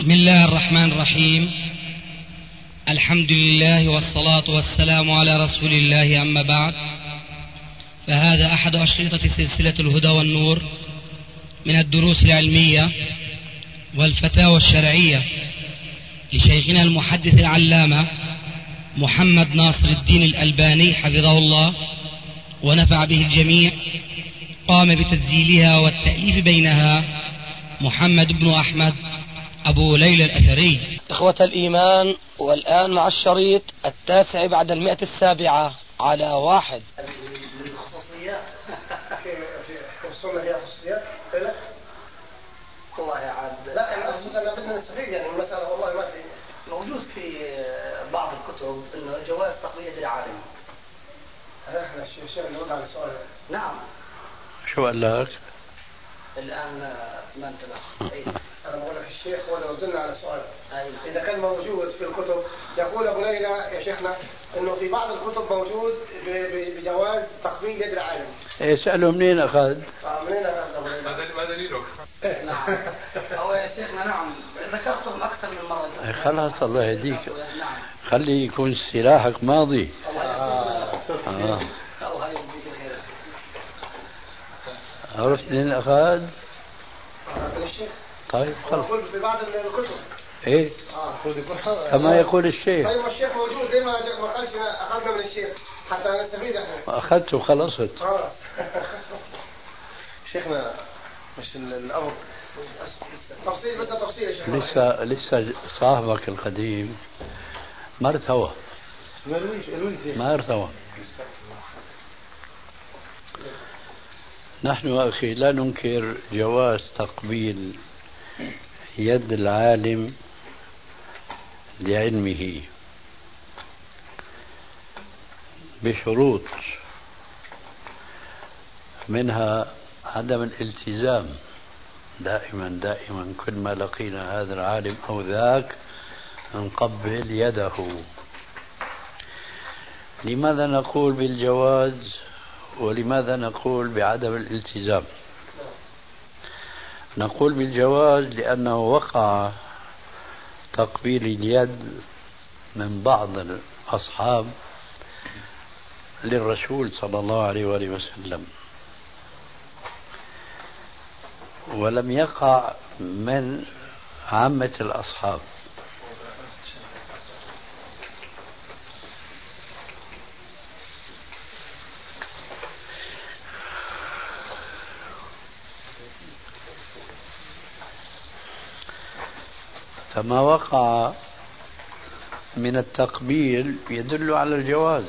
بسم الله الرحمن الرحيم. الحمد لله والصلاة والسلام على رسول الله، أما بعد، فهذا أحد أشرطة سلسلة الهدى والنور من الدروس العلمية والفتاوى الشرعية لشيخنا المحدث العلامة محمد ناصر الدين الألباني حفظه الله ونفع به الجميع. قام بتسجيلها والتأليف بينها محمد بن أحمد أبو ليلى الأثري. إخوة الإيمان، والآن مع الشريط 9 بعد 107 على 1. الخصوصيات هي خصوصيات؟ لا والله يا عاد، لا أنا أقصد أن بدنا نستفيد يعني المسألة. والله ما في موجود في بعض الكتب إنه جواز تقوية يد العالم. احنا الشيخ اللي وضع السؤال. نعم. شو قال لك؟ الآن ما انتبه. أنا بقول لك الشيخ ولا نزلنا على سؤال. إذا كان موجود في الكتب، يقول أبو ليلى يا شيخنا إنه في بعض الكتب موجود بجواز تقبيل يد العالم. اسأله منين أخذ؟ منين أخذ أبو ليلى؟ ما دليلك؟ نعم. هو يا شيخنا نعم ذكرتهم أكثر من مرة. خلاص الله يهديك. خلي يكون سلاحك ماضي. الله عرفت منين أخذ؟ الشيخ. طيب خلاص. يقول في بعض الكتب. إيه؟ كما يقول الشيخ. طيب الشيخ موجود، ليه ما قالش أخذنا من الشيخ حتى نستفيد احنا؟ أخذته وخلصت. خلاص. شيخنا مش الأمر تفصيل، بدنا تفصيل يا شيخنا. لسه صاحبك القديم ما ارتوى. ما ارتوى. نحن أخي لا ننكر جواز تقبيل يد العالم لعلمه بشروط، منها عدم الالتزام دائما كل ما لقينا هذا العالم أو ذاك نقبل يده. لماذا نقول بالجواز ولماذا نقول بعدم الالتزام؟ نقول بالجواز لأنه وقع تقبيل اليد من بعض الأصحاب للرسول صلى الله عليه وآله وسلم، ولم يقع من عامة الأصحاب. فما وقع من التقبيل يدل على الجواز،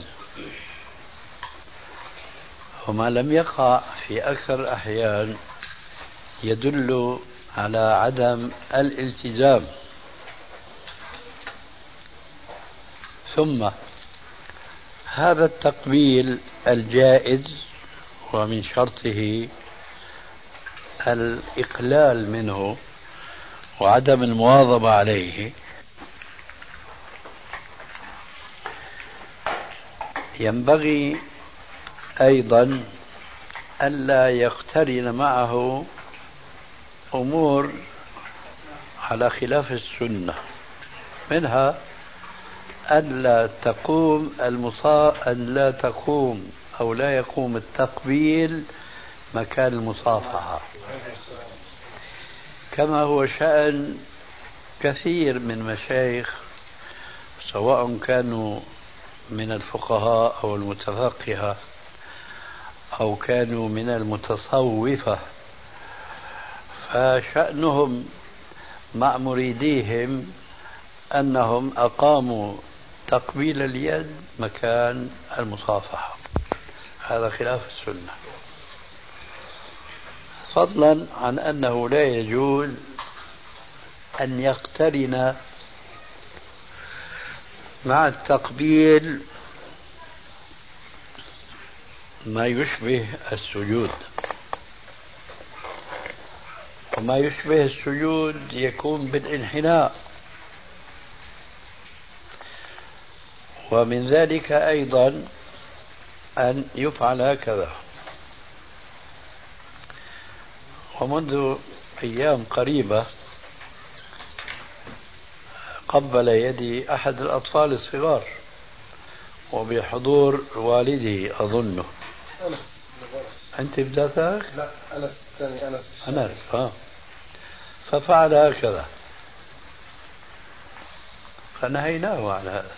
وما لم يقع في أكثر الأحيان يدل على عدم الالتزام. ثم هذا التقبيل الجائز ومن شرطه الإقلال منه وعدم المواظبة عليه، ينبغي أيضا ألا يقترن معه أمور على خلاف السنة، منها أن لا تقوم أو لا يقوم التقبيل مكان المصافحة، كما هو شأن كثير من مشايخ سواء كانوا من الفقهاء أو المتفقهة أو كانوا من المتصوفة، فشأنهم مع مريديهم أنهم أقاموا تقبيل اليد مكان المصافحة. هذا خلاف السنة، فضلا عن أنه لا يجوز أن يقترن مع التقبيل ما يشبه السجود، وما يشبه السجود يكون بالانحناء، ومن ذلك أيضا أن يفعل هكذا. ومنذ أيام قريبة قبل يدي أحد الأطفال الصغار وبحضور والده أظنه. أنس. أنت بذاتك؟ لا أنس الثاني أنس. ففعل هكذا فنهيناه عن هذا.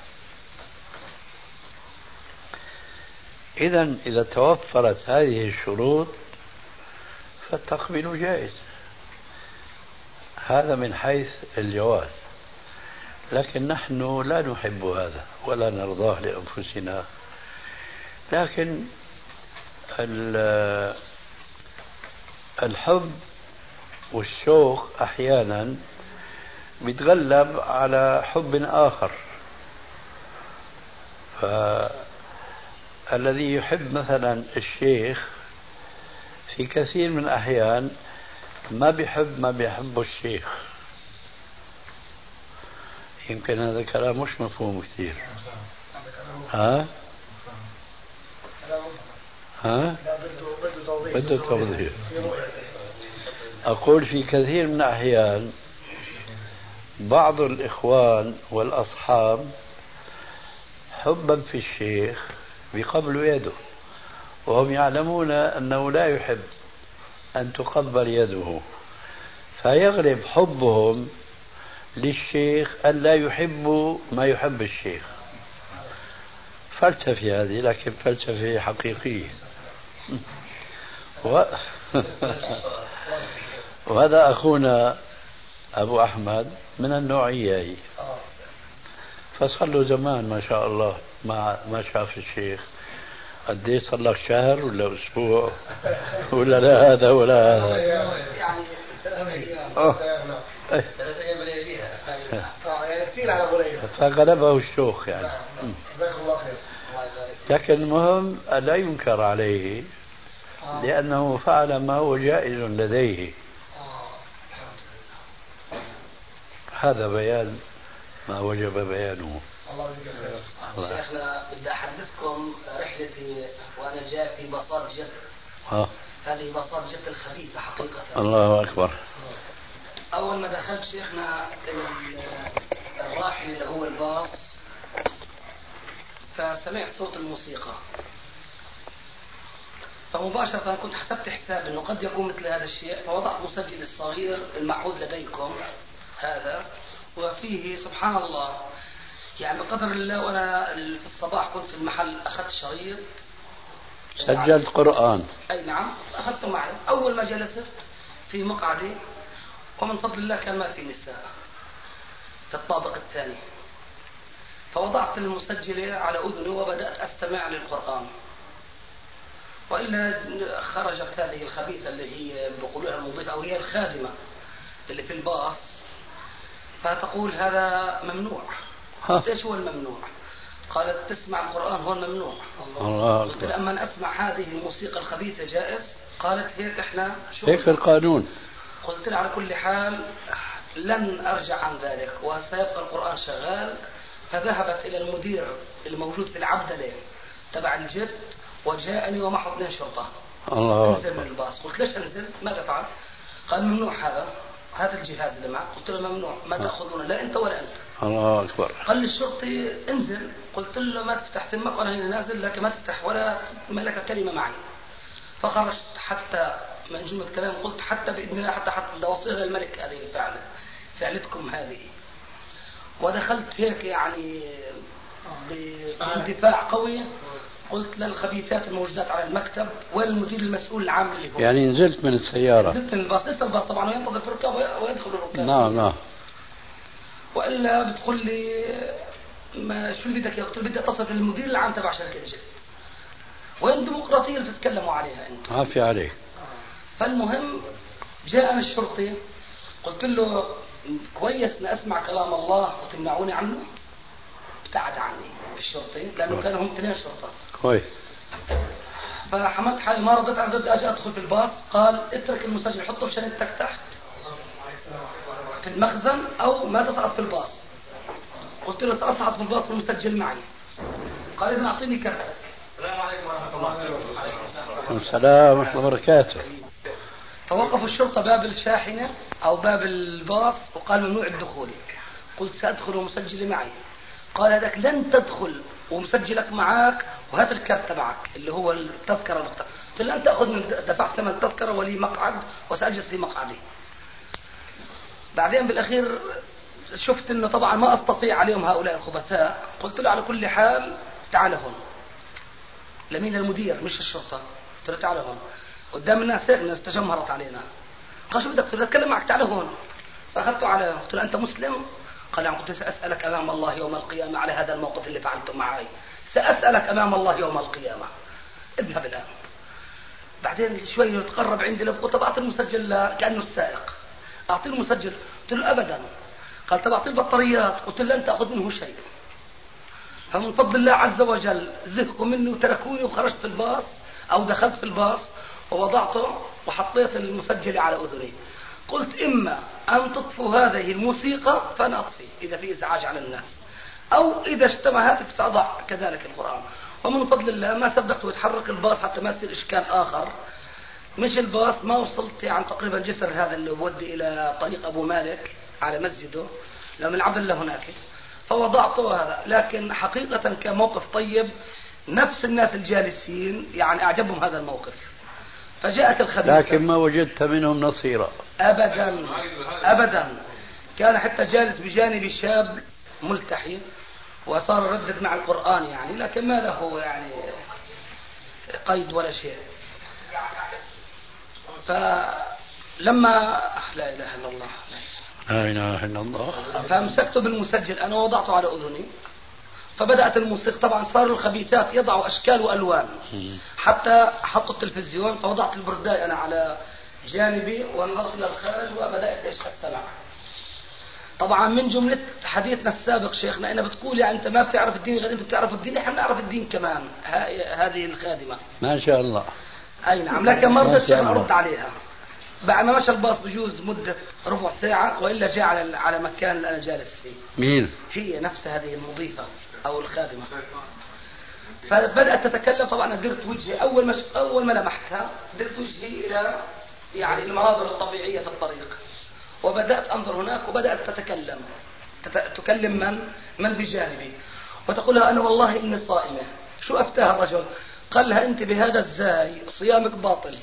إذا توفرت هذه الشروط فالتقبيل جائز. هذا من حيث الجواز، لكن نحن لا نحب هذا ولا نرضاه لأنفسنا. لكن الحب والشوق أحيانا بيتغلب على حب آخر. فالذي يحب مثلا الشيخ في كثير من الأحيان ما بيحب الشيخ. يمكن هذا الكلام مش مفهوم كثير. بده توضيح. أقول في كثير من الأحيان بعض الإخوان والأصحاب حبا في الشيخ بيقبلوا يده وهم يعلمون أنه لا يحب أن تقبل يده، فيغلب حبهم للشيخ أن لا يحبوا ما يحب الشيخ. فلسفة هذه، لكن فلسفة حقيقية. وهذا أخونا أبو أحمد من النوعية هي. فصار له زمان ما شاء الله ما شاف الشيخ. قد صار لك شهر ولا أسبوع ولا لا هذا ولا هذا؟ يعني 3 أيام ليلها يعني كثير على أبو ليلى. فغلبه الشوق يعني. جزاك الله خير. لكن المهم لا ينكر عليه لأنه فعل ما هو جائز لديه. هذا بيان ما وجب بيانه. الله يجزيك خير. شيخنا بدي أحدثكم رحلتي وأنا جاي في باصات جد. هذه باصات جد الخبيثة حقيقة. الله أكبر. أول ما دخلت شيخنا الراحل اللي هو الباص فسمعت صوت الموسيقى، فمباشرة كنت حسبت حساب أنه قد يكون مثل هذا الشيء، فوضعت مسجل الصغير المعهود لديكم هذا، وفيه سبحان الله يعني بقدر الله. وأنا في الصباح كنت في المحل أخذت شريط سجلت قرآن. أي نعم أخذته معي. أول ما جلست في مقعدي ومن فضل الله كان ما في نساء في الطابق الثاني، فوضعت المسجل على أذني وبدأت أستمع للقرآن. وإلا خرجت هذه الخبيثة اللي هي بقولها المضيفة أو هي الخادمة اللي في الباص، فتقول هذا ممنوع. إيش هو الممنوع؟ قالت تسمع القرآن هو الممنوع. قلت لها أما أسمع هذه الموسيقى الخبيثة جائز؟ قالت هيك إحنا شو هيك القانون. قلت لها على كل حال لن أرجع عن ذلك وسيبقى القرآن شغال. فذهبت إلى المدير الموجود في العبدلة تبع الجد وجاءني ومعه 2 شرطة. انزل من الباص. قلت ليش انزل؟ ماذا فعل؟ قال ممنوع هذا الجهاز اللي معك. قلت له ممنوع، ما تأخذونه لا أنت ولا أنت. الله أكبر. قال لي الشرطي انزل. قلت له ما تفتح تمك وأنا هنا نازل، لكن ما تفتح ولا ملك كلمة معي. فخرجت حتى من جملة كلام قلت حتى بإذن الله حتى وصيها الملك هذه الفعلة فعلتكم هذه. ودخلت هيك يعني باندفاع قوي. قلت للخبيثات الموجودات على المكتب وين المدير المسؤول العام اللي هو. يعني نزلت من السيارة؟ نزلت من الباص، لسه الباص طبعا وينتظر في الركاب ويدخل الركاب. نعم. وإلا بتقول لي شو اللي بدك؟ قلت له بدي اتصل بالمدير العام تبع شركة جد. وين الديمقراطية اللي بتتكلموا عليها انت؟ عافية عليك. فالمهم جاءنا الشرطي. قلت له كويس نسمع كلام الله وتمنعوني عنه. ابتعد عني الشرطي لأنه كانوا هم 2 شرطة. كويس. فحمدت حالي ما رضيت على ضد أجي أدخل في الباص. قال اترك المسجل حطه في شنطتك تحت في المخزن أو ما تصعد في الباص. قلت له سأصعد في الباص والمسجل معي. قال إذن أعطيني كارتك. السلام عليكم ورحمة الله وبركاته. السلام ورحمة الله وبركاته. فوقفوا الشرطة باب الشاحنة أو باب الباص وقال ممنوع الدخول. قلت سأدخل ومسجل معي. قال هذاك لن تدخل ومسجلك معك وهات الكارت تبعك اللي هو التذكرة المختارة. قلت لن تأخذ من دفعت ثمن التذكرة ولي مقعد وسأجلس في مقعدي. بعدين بالأخير شفت أنه طبعا ما أستطيع عليهم هؤلاء الخبثاء. قلت له على كل حال تعال هون. لمين؟ المدير مش الشرطة. قلت له تعال هون قدام الناس تجمهرت علينا. قال شو بدك؟ قلت له أتكلم معك تعال هون. فأخذته على قلت له أنت مسلم؟ قال نعم. قلت سأسألك أمام الله يوم القيامة على هذا الموقف اللي فعلته معي. سأسألك أمام الله يوم القيامة. اذهب الآن. بعدين شوي يتقرب عندي قلت طب أعطي المسجل كأنه السائق. أعطي المسجل. قلت له أبدا. قال طب أعطي البطاريات. قلت له لن تأخذ منه شيء. فمن فضل الله عز وجل زهقوا مني وتركوني وخرجت في الباص أو دخلت في الباص ووضعته وحطيت المسجل على أذني. قلت إما أن تطفوا هذه الموسيقى فأنا أطفي إذا في إزعاج على الناس، أو إذا اجتمع هاتف سأضع كذلك القرآن. ومن فضل الله ما صدقت ويتحرك الباص حتى ما يصير إشكال آخر. مش الباص ما وصلت يعني تقريبا جسر هذا اللي بودي إلى طريق أبو مالك على مسجده لمن عبد الله هناك، فوضعته هذا. لكن حقيقة كان موقف طيب. نفس الناس الجالسين يعني أعجبهم هذا الموقف. فجاءت الخبيثة لكن ما وجدت منهم نصيرا أبدا أبدا. كان حتى جالس بجانبي شاب ملتحي وصار يردد مع القرآن يعني، لكن ما له يعني قيد ولا شيء. فلما لا إله إلا الله لا إله إلا الله فامسكته بالمسجل أنا ووضعته على أذني. فبدأت الموسيقى. طبعا صاروا الخبيثات يضعوا أشكال وألوان حتى حطوا التلفزيون. فوضعت البرداي أنا على جانبي ونظرت إلى الخارج وبدأت أستمع. طبعا من جملة حديثنا السابق شيخنا أنا بتقول يعني أنت ما بتعرف الدين غير أنت بتعرف الدين. إحنا بنعرف الدين كمان. هذه الخادمة ما شاء الله. أي نعم. لكن ما رضيت شيخنا أرد عليها. بعد ما مشى الباص بجوز مدة ربع ساعة وإلا جاء على مكان اللي أنا جالس فيه. مين؟ هي نفس هذه المضيفة أو الخادمة. فبدأت تتكلم. طبعا درت وجهي أول ما لمحتها درت وجهي إلى يعني المناظر الطبيعية في الطريق وبدأت أنظر هناك وبدأت تتكلم. تكلم من بجانبي وتقول لها أنا والله إني صائمة. شو أفتاها الرجل؟ قال لها أنت بهذا الزاي صيامك باطل.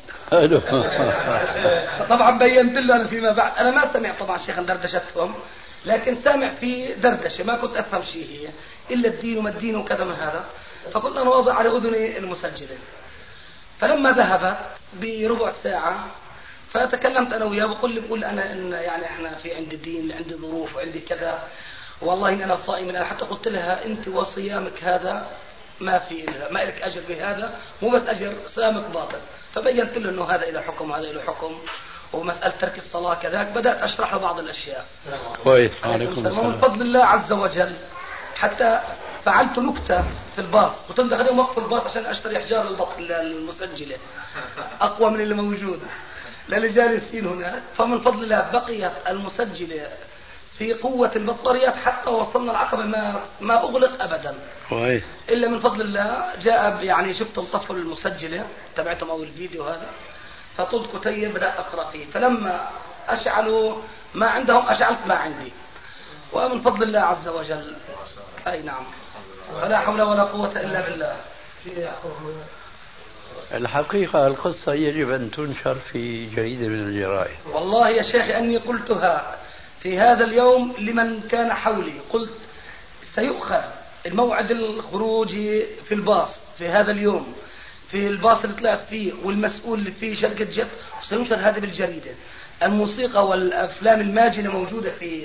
طبعا بينت له أنا فيما بعد أنا ما سمعت طبعا شيخا دردشتهم، لكن سامع في دردشة ما كنت أفهم شيء هي إلا الدين وما الدين وكذا من هذا. فكنت أنا واضع على أذني المسجلة. فلما ذهبت بربع ساعة فتكلمت أنا وياه بقول أنا إن يعني إحنا في عندي دين عندي ظروف وعندي كذا والله إن أنا صائم. أنا حتى قلت لها أنت وصيامك هذا ما لك أجر بهذا، مو بس أجر صيامك باطل. فبينت له أنه هذا إلى حكم وهذا إلى حكم ومسألة ترك الصلاة كذاك. بدأت أشرح له بعض الأشياء. كويس. عليكم السلام. ومن فضل الله عز وجل حتى فعلت نكتة في الباص. كنت داخلين وقف الباص عشان أشتري أحجار المسجلة أقوى من اللي موجود للي جالسين هناك. فمن فضل الله بقيت المسجلة في قوة البطاريات حتى وصلنا العقبة ما أغلق أبدا. كويس. إلا من فضل الله جاء يعني شفتهم طفوا المسجلة تبعتهم أو الفيديو هذا فطلت كتيب بدأت أقرأ فيه. فلما أشعلوا ما عندهم أشعلت ما عندي. ومن فضل الله عز وجل أي نعم. فلا حول ولا قوة إلا بالله. الحقيقة القصة يجب أن تنشر في جريدة من الجرائد. والله يا شيخ أني قلتها في هذا اليوم لمن كان حولي. قلت سيؤخذ الموعد الخروج في الباص في هذا اليوم في الباص اللي طلعت فيه والمسؤول اللي فيه شركة جت وسينشر هذا بالجريدة. الموسيقى والأفلام الماجنة موجودة في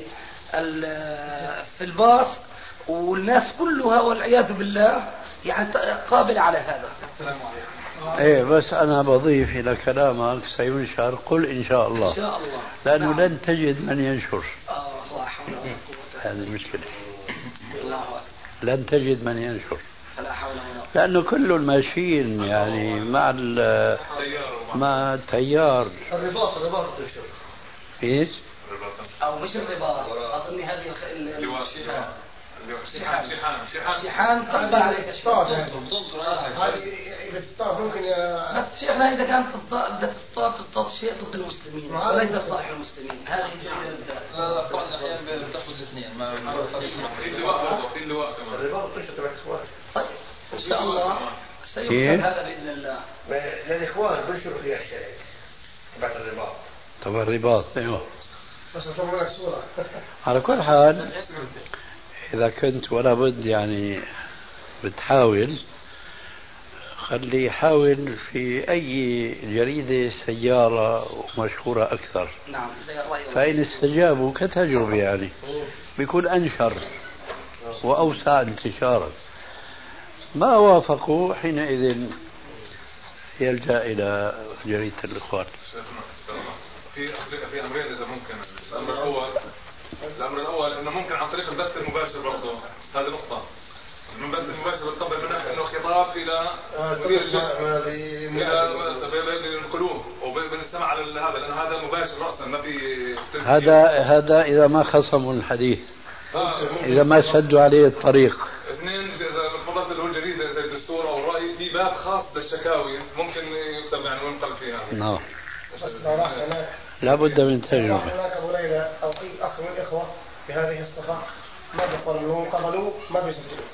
الباص والناس كلها والعياذ بالله يعني قابل على هذا. السلام عليكم. ايه بس انا بضيف الى كلامك سينشر قل ان شاء الله. ان شاء الله. لانه نعم. لن تجد من ينشر. الله حول ولا قوة. هذه المشكلة. الله أكبر. لن تجد من ينشر. فلا حول ولا قوة. لانه كل ماشيين يعني مع التيار. الرباط تنشر. ايش؟ او مش الرباط اظن هذه شحان تقبل عليك هذه بالطاف ممكن بس شيخنا اذا كانت بدك تصطاد شيء ضد المسلمين وليس لصالح المسلمين هذه جريمه. بعض الاحيان بتاخذ الاثنين في اللواء كمان الرباط تنشط تبع الإخوان. طيب إن شاء الله سيكتب هذا بإذن الله. للإخوان بنشروا فيها الشركة تبع الرباط. طبعا الرباط ايوه. بس نصور لك صورة. على كل حال إذا كنت ولا بد يعني بتحاول، خلي يحاول في أي جريدة سيارة مشهورة أكثر. نعم زي الرأي. فإن استجابوا كتجربة يعني بيكون أنشر وأوسع انتشارا. ما وافقوا حينئذ يلجأ إلى جريدة الإخوان. في أمرين إذا ممكن. الأمر الأول إنه ممكن عن طريق البث المباشر برضه، هذه نقطة. البث المباشر بالطبع منها إنه خطاب إلى مدير الجهة إلى القلوب وبنستمع على هذا، لأن هذا مباشر رأسا ما في هذا إذا ما خصموا الحديث، إذا ما سدوا عليه الطريق. اثنين إذا فضلت له الجريدة زي الدستور أو الرأي في باب خاص بالشكاوي ممكن يكتب يعني وينقل فيها. نعم. بس لو راح هناك لا بد من تجربة. هناك أبو ليلى أو أي أخ من الإخوة بهذه الصفة ما بيقبلوا لهم، قبلوا ما بيسجلوا.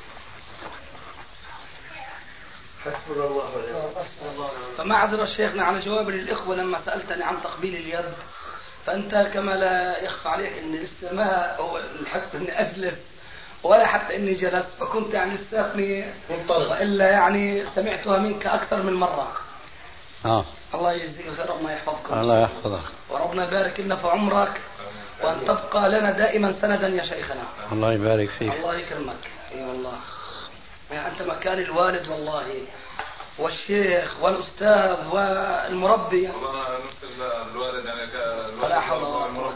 حسبنا الله ونعم. فما عذر شيخنا على جواب للإخوة لما سألتني عن تقبيل اليد، فأنت كما لا يخفى عليك أني لسه ما هو الحقت أني أجلس ولا حتى أني جلست، فكنت يعني لساتني وإلا يعني سمعتها منك أكثر من مرة. الله يجزيك خير، ربنا يحفظكم. الله يحفظك. وربنا يبارك لنا في عمرك وأن تبقى لنا دائما سندا يا شيخنا. الله يبارك فيك. الله يكرمك. اي والله يعني أنت مكان الوالد والله والشيخ والأستاذ والمربي. والله نفس الوالد يعني ولا حول ولا قوة.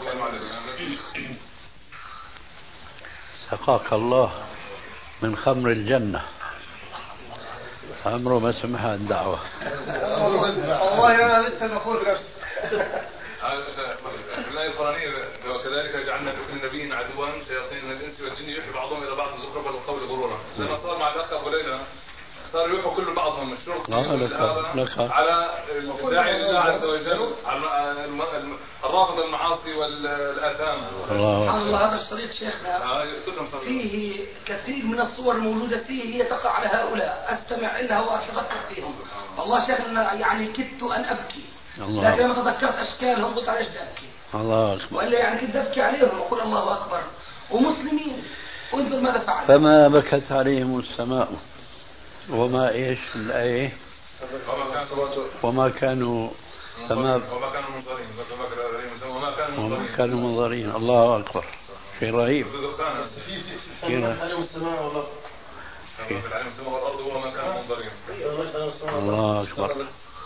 سقاك الله من خمر الجنة، عمره ما سمعها الدعوة. والله أنا لسه بقول نفسي. الآية القرآنية وكذلك جعلنا لكل نبي عدوا شياطين الإنس والجن يوحي بعضهم إلى بعض زخرف القول غرورا. لما صار مع الأخ أبو ليلى صار يوحوا كل بعضهم الشرط على الداعي لله عز وجل، على الرافض المعاصي والآثام. سبحان الله. هذا الشريط شيخنا فيه كثير من الصور الموجودة فيه هي تقع على هؤلاء، أستمع إلها وأتذكر فيهم. والله شيخنا يعني كدت أن أبكي، لكن لما تذكرت أشكالهم قلت عليش أبكي. الله أكبر. وإلا يعني كنت أبكي عليهم وأقول الله أكبر ومسلمين، وانظر ماذا فعل. فما بكت عليهم السماء وما إيش الآية وما كانوا وما كانوا منظرين. الله أكبر. شيء رهيب. الله أكبر.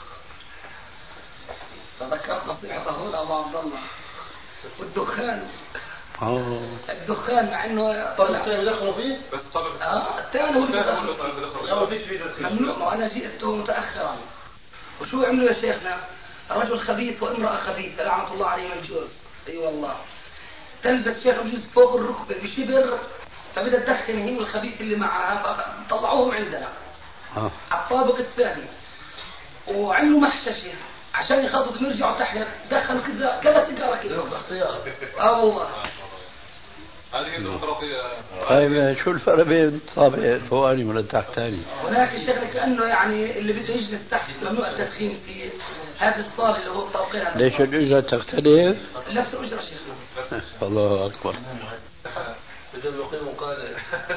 تذكرت نصيحته أبو عبد الله والدخان. الدخان مع انه طلع يدخلوا فيه بس طبعا الثاني هو اللي ممنوع. وانا جئت متاخرا. وشو عملوا يا شيخنا؟ رجل خبيث وامراه خبيثه لعنه الله عليهم الجوز. اي والله تلبس شيخ بجوز فوق الركبه بشبر، فبدها تدخن هي والخبيث اللي معها، فطلعوهم عندنا على الطابق الثاني وعملوا محششه عشان يخلصوا يرجعوا تحت، دخلوا كذا سيجاره كذا. والله هذه الديمقراطية. طيب شو الفرق بين الطابق الفوقاني ولا التحتاني؟ هناك الشغله كانه يعني اللي بده يجلس تحت ممنوع التدخين في هذه الصاله اللي هو الطابقين. ليش الاجره تختلف؟ نفس الاجره شيخنا. الله اكبر. بدهم يقيموا قال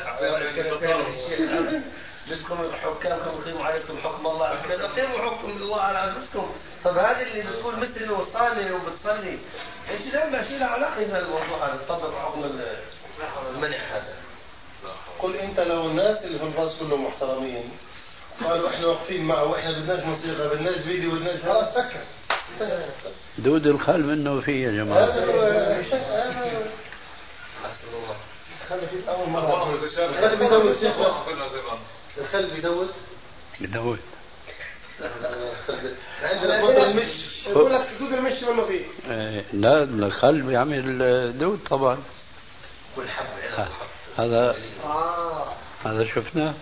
بدكم حكامكم يقيموا عليكم حكم الله، اقيموا حكم الله على انفسكم. طب هذه اللي بتقول مسلم وصالي وبتصلي انت لا ماشي لها علاقه بالموضوع هذا، تطبق حكم المنع هذا. قل انت لو الناس اللي في الباص كلهم محترمين قالوا احنا واقفين معه واحنا بدناش موسيقى بدناش فيديو بدناش، خلاص سكر. دود الخل منه فيه يا جماعه. خلي في اول مره خلي بيدور شيخنا، الخل بيدور عندنا دود المش، يقول لك دود المش منه فيه. لا الخل بيعمل دود طبعا. والحب هذا شفناه.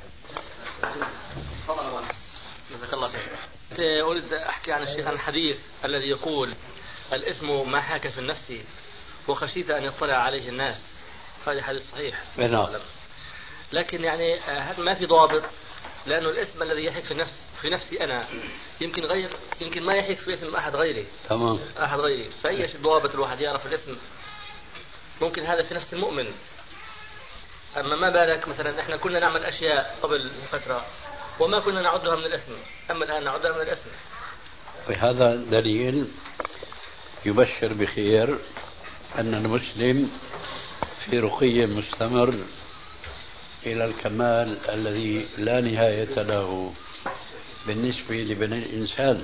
تفضل. جزاك الله خير. أريد أحكي عن الشيخ عن الحديث الذي يقول الإثم ما حاك في النفس وخشيت أن يطلع عليه الناس، هذا حديث صحيح. نعم. لكن يعني هل ما في ضابط؟ لأنه الإثم الذي يحيك في نفسي أنا يمكن ما يحيك في إثم أحد غيري. تمام. أحد غيري، فأي ضابط الواحد يعرف الإثم؟ ممكن هذا في نفس المؤمن، أما ما بالك مثلا إحنا كنا نعمل أشياء قبل فترة وما كنا نعدها من الإثم، أما الآن نعدها من الإثم. وهذا دليل يبشر بخير أن المسلم في رقي مستمر إلى الكمال الذي لا نهاية له بالنسبة لبني الإنسان.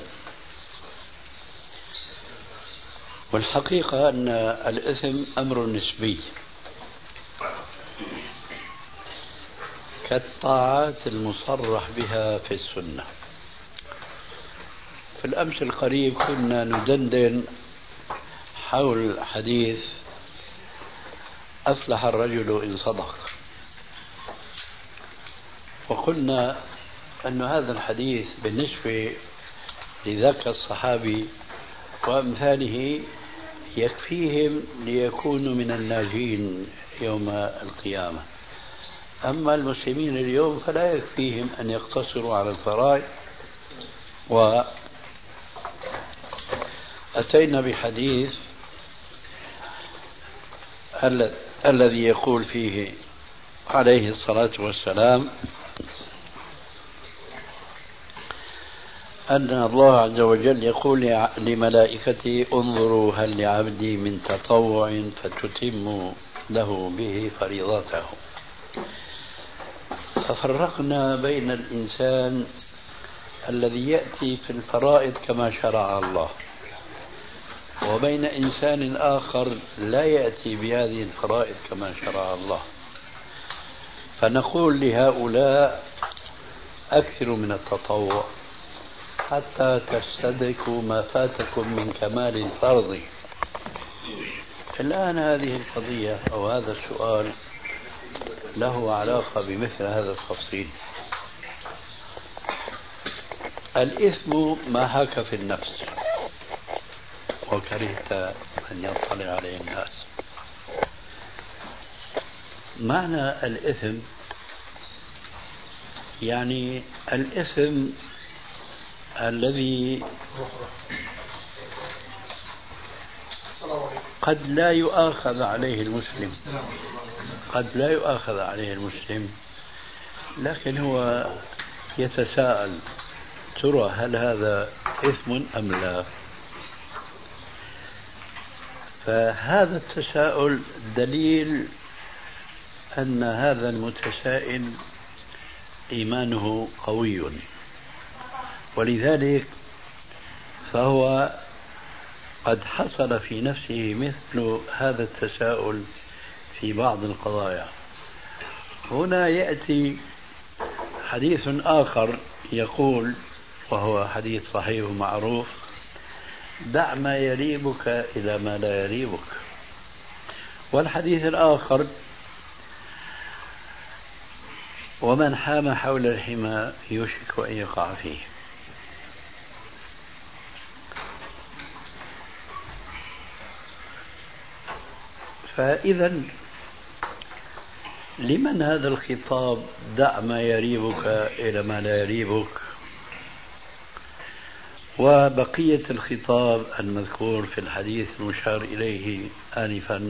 والحقيقة أن الإثم أمر نسبي كالطاعات المصرح بها في السنة. في الأمس القريب كنا ندندن حول حديث أفلح الرجل إن صدق، وقلنا أن هذا الحديث بالنسبة لذاك الصحابي وأمثاله يكفيهم ليكونوا من الناجين يوم القيامة. أما المسلمين اليوم فلا يكفيهم أن يقتصروا على الفرائض. وأتينا بحديث الذي يقول فيه عليه الصلاة والسلام أن الله عز وجل يقول لملائكته انظروا هل لعبدي من تطوع فتتم له به فريضته. ففرقنا بين الإنسان الذي يأتي في الفرائض كما شرع الله وبين إنسان آخر لا يأتي بهذه الفرائض كما شرع الله. فنقول لهؤلاء أكثروا من التطوع حتى تستدركوا ما فاتكم من كمال الفرض. الآن هذه القضية أو هذا السؤال له علاقة بمثل هذا التفصيل. الإثم ما حاك في النفس وكرهت أن يطلع عليه الناس. معنى الإثم يعني الإثم الذي قد لا يؤاخذ عليه المسلم، لكن هو يتساءل ترى هل هذا إثم أم لا؟ فهذا التساؤل دليل أن هذا المتسائل إيمانه قوي، ولذلك فهو قد حصل في نفسه مثل هذا التساؤل في بعض القضايا. هنا يأتي حديث آخر يقول، وهو حديث صحيح معروف: دع ما يريبك إلى ما لا يريبك. والحديث الآخر: ومن حام حول الحمى يوشك أن يقع فيه. فإذا لمن هذا الخطاب دع ما يريبك إلى ما لا يريبك؟ وبقية الخطاب المذكور في الحديث المشار إليه آنفا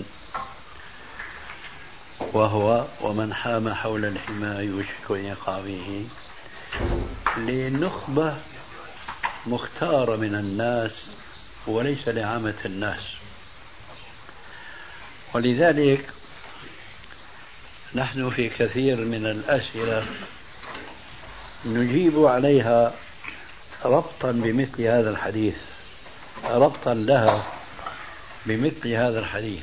وهو ومن حام حول الحمى يوشك أن يقع فيه، لنخبة مختارة من الناس وليس لعامة الناس. ولذلك نحن في كثير من الأسئلة نجيب عليها ربطا بمثل هذا الحديث، ربطا لها بمثل هذا الحديث،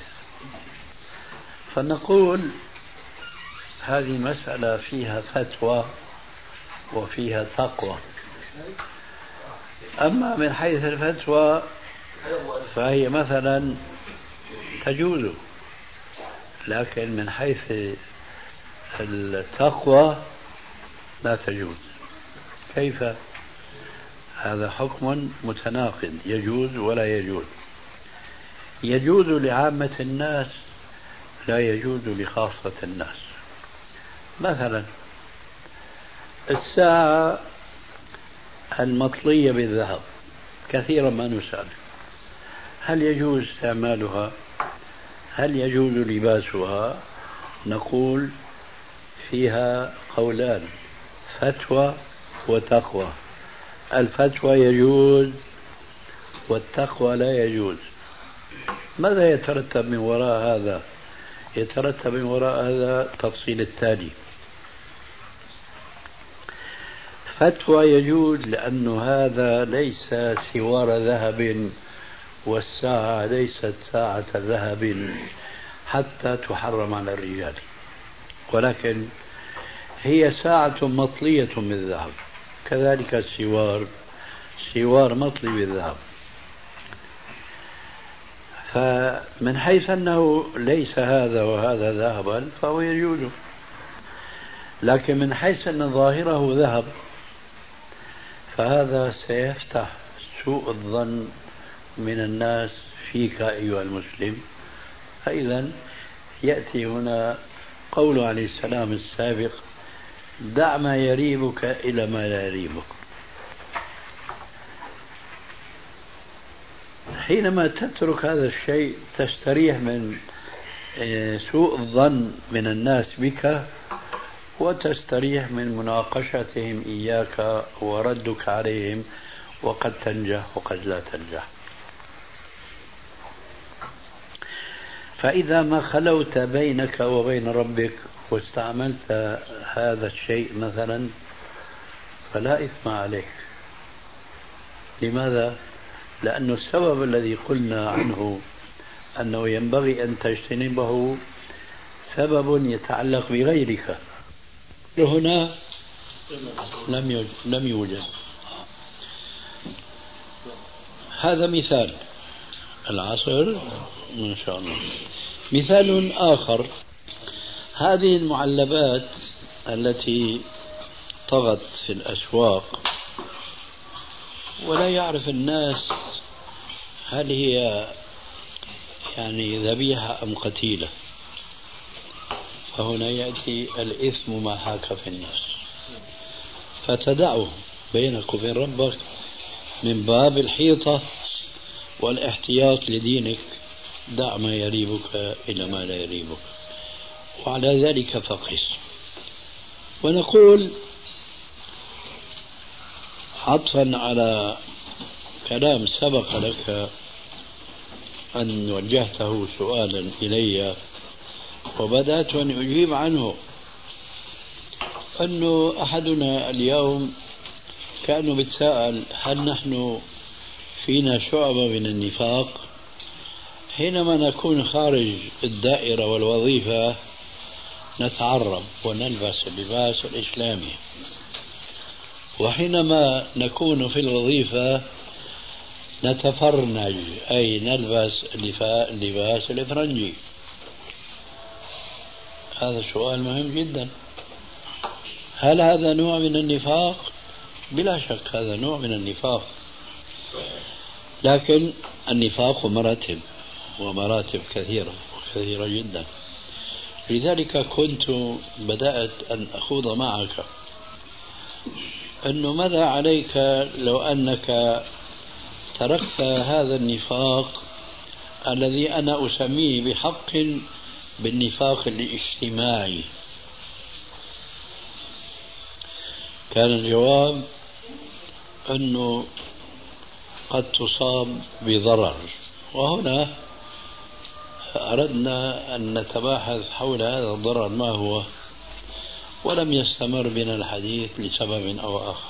فنقول هذه مسألة فيها فتوى وفيها تقوى. أما من حيث الفتوى فهي مثلا تجوز، لكن من حيث التقوى لا تجوز. كيف؟ هذا حكم متناقض، يجوز ولا يجوز. يجوز لعامة الناس لا يجوز لخاصة الناس. مثلا الساعة المطلية بالذهب كثيرا ما نسأل هل يجوز استعمالها؟ هل يجوز لباسها؟ نقول فيها قولان، فتوى وتقوى. الفتوى يجوز والتقوى لا يجوز. ماذا يترتب من وراء هذا؟ يترتب من وراء هذا التفصيل التالي: فتوى يجوز لأن هذا ليس سوار ذهب، والساعة ليست ساعة ذهب حتى تحرم على الرجال، ولكن هي ساعة مطلية بالذهب. كذلك السوار سوار مطلي بالذهب. فمن حيث أنه ليس هذا وهذا ذهبا فهو يجوز، لكن من حيث أن ظاهره ذهب فهذا سيفتح سوء الظن من الناس فيك أيها المسلم. فإذا يأتي هنا قول عليه السلام السابق: دع ما يريبك إلى ما لا يريبك. حينما تترك هذا الشيء تستريح من سوء الظن من الناس بك، وتستريح من مناقشتهم إياك وردك عليهم، وقد تنجح وقد لا تنجح. فإذا ما خلوت بينك وبين ربك واستعملت هذا الشيء مثلا فلا إثم عليك. لماذا؟ لأن السبب الذي قلنا عنه أنه ينبغي أن تجتنبه سبب يتعلق بغيرك، هنا لم يوجد. هذا مثال. العصر إن شاء الله. مثال آخر: هذه المعلبات التي طغت في الأسواق ولا يعرف الناس هل هي يعني ذبيحة أم قتيلة، فهنا يأتي الإثم ما حاك في الناس، فتدعه بينك وبين ربك من باب الحيطة والاحتياط لدينك. دع ما يريبك إلى ما لا يريبك، وعلى ذلك فقس. ونقول عطفا على كلام سبق لك أن وجهته سؤالا إلي وبدأت أن أجيب عنه، أنه أحدنا اليوم كأنه بيتساءل هل نحن فينا شعبة من النفاق حينما نكون خارج الدائرة والوظيفة نتعرب ونلبس اللباس الإسلامي، وحينما نكون في الوظيفة نتفرنج أي نلبس اللباس الإفرنجي. هذا سؤال مهم جدا. هل هذا نوع من النفاق؟ بلا شك هذا نوع من النفاق، لكن النفاق مراتب ومراتب كثيرة جدا. لذلك كنت بدأت أن أخوض معك أنه ماذا عليك لو أنك تركت هذا النفاق الذي أنا أسميه بحق بالنفاق الاجتماعي. كان الجواب أنه قد تصاب بضرر، وهنا أردنا أن نتباحث حول هذا الضرر ما هو، ولم يستمر بنا الحديث لسبب أو آخر.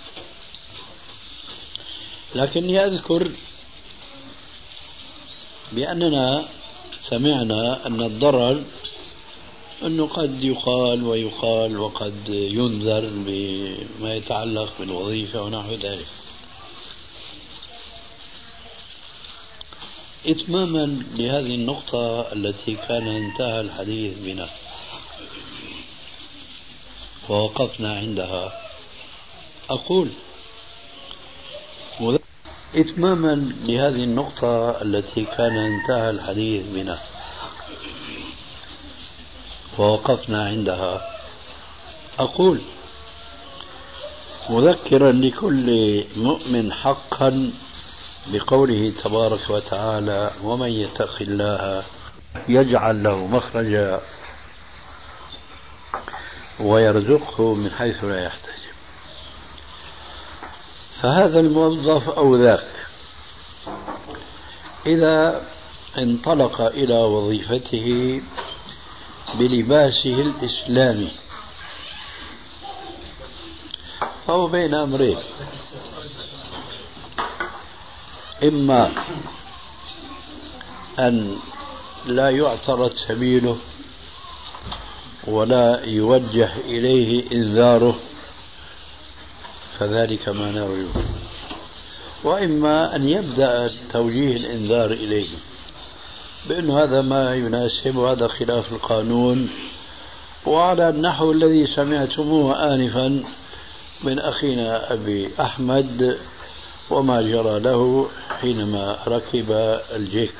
لكني أذكر بأننا سمعنا أن الضرر أنه قد يقال ويقال وقد ينذر بما يتعلق بالوظيفة ونحو ذلك. إتماما لهذه النقطة التي كان انتهى الحديث بنا ووقفنا عندها، أقول إتماما لهذه النقطة التي كان انتهى الحديث بنا ووقفنا عندها. أقول مذكرا لكل مؤمن حقا بقوله تبارك وتعالى: ومن يتق الله يجعل له مخرجا ويرزقه من حيث لا يحتسب. فهذا الموظف أو ذاك إذا انطلق إلى وظيفته بلباسه الإسلامي فهو بين أمرين: إما أن لا يعترض سبيله ولا يوجه إليه إنذاره، فذلك ما نرجو، وإما أن يبدأ توجيه الإنذار إليه بأن هذا ما يناسب وهذا خلاف القانون، وعلى النحو الذي سمعتموه آنفا من أخينا أبي أحمد وما جرى له حينما ركب الجيك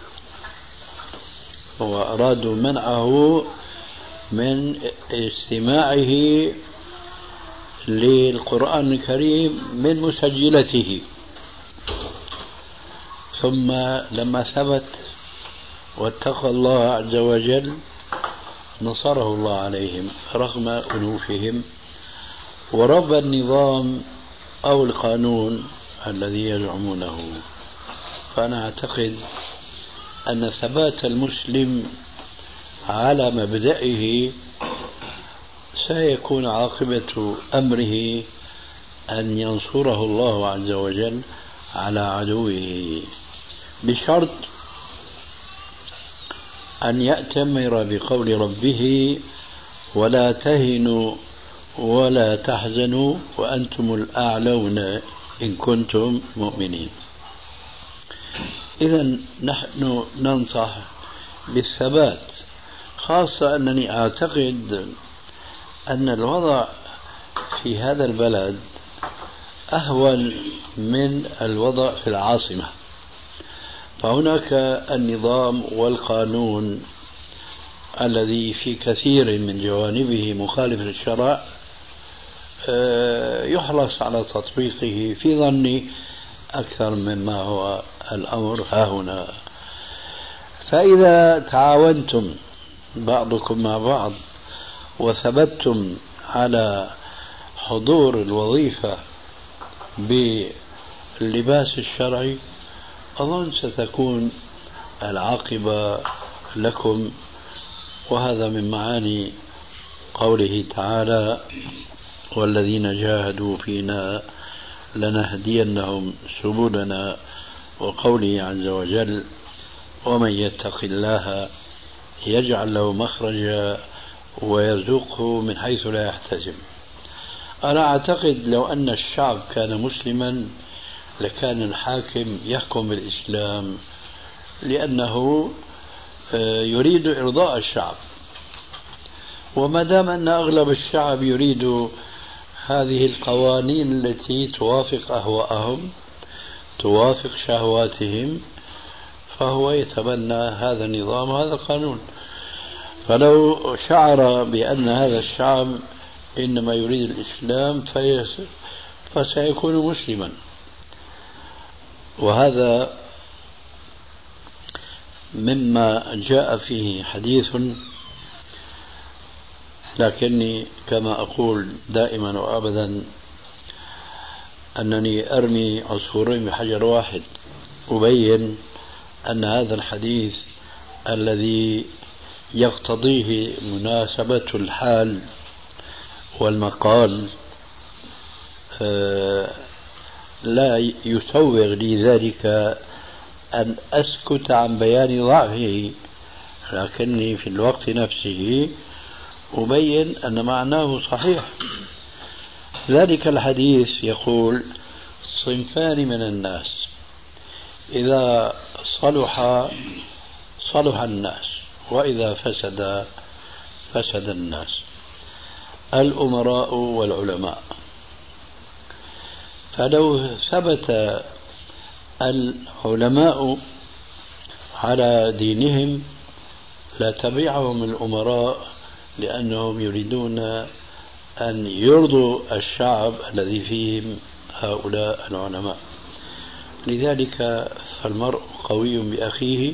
وأرادوا منعه من استماعه للقرآن الكريم من مسجلته. ثم لما ثبت واتقى الله عز وجل نصره الله عليهم رغم أنوفهم، ورب النظام أو القانون الذي يزعمونه. فأنا أعتقد أن ثبات المسلم على مبدئه سيكون عاقبة أمره أن ينصره الله عز وجل على عدوه، بشرط أن يأتمر بقول ربه: ولا تهنوا ولا تحزنوا وأنتم الأعلون إن كنتم مؤمنين. إذن نحن ننصح بالثبات، خاصة أنني أعتقد أن الوضع في هذا البلد أهون من الوضع في العاصمة، فهناك النظام والقانون الذي في كثير من جوانبه مخالف للشرع يحرص على تطبيقه في ظني أكثر مما هو الأمر هاهنا. فإذا تعاونتم بعضكم مع بعض وثبتتم على حضور الوظيفة باللباس الشرعي أظن ستكون العاقبة لكم. وهذا من معاني قوله تعالى: والذين جاهدوا فينا لنهدينهم سبلنا، وقوله عز وجل: ومن يتق الله يجعل له مخرجا ويرزقه من حيث لا يحتسب. أنا أعتقد لو أن الشعب كان مسلما لكان الحاكم يحكم بالإسلام، لأنه يريد إرضاء الشعب، وما دام أن أغلب الشعب يريد هذه القوانين التي توافق أهواءهم توافق شهواتهم فهو يتبنى هذا النظام وهذا القانون. فلو شعر بأن هذا الشعب إنما يريد الإسلام فسيكون مسلما. وهذا مما جاء فيه حديث، لكني كما أقول دائما وأبدا أنني أرمي عصفورين بحجر واحد، أبين أن هذا الحديث الذي يقتضيه مناسبة الحال والمقال لا يسوغ لي ذلك أن أسكت عن بيان ضعفه، لكني في الوقت نفسه أبين أن معناه صحيح. ذلك الحديث يقول: صنفان من الناس إذا صلح الناس وإذا فسد الناس: الأمراء والعلماء. فلو ثبت العلماء على دينهم لتبعهم الأمراء لأنهم يريدون أن يرضوا الشعب الذي فيهم هؤلاء العلماء. لذلك فالمرء قوي بأخيه،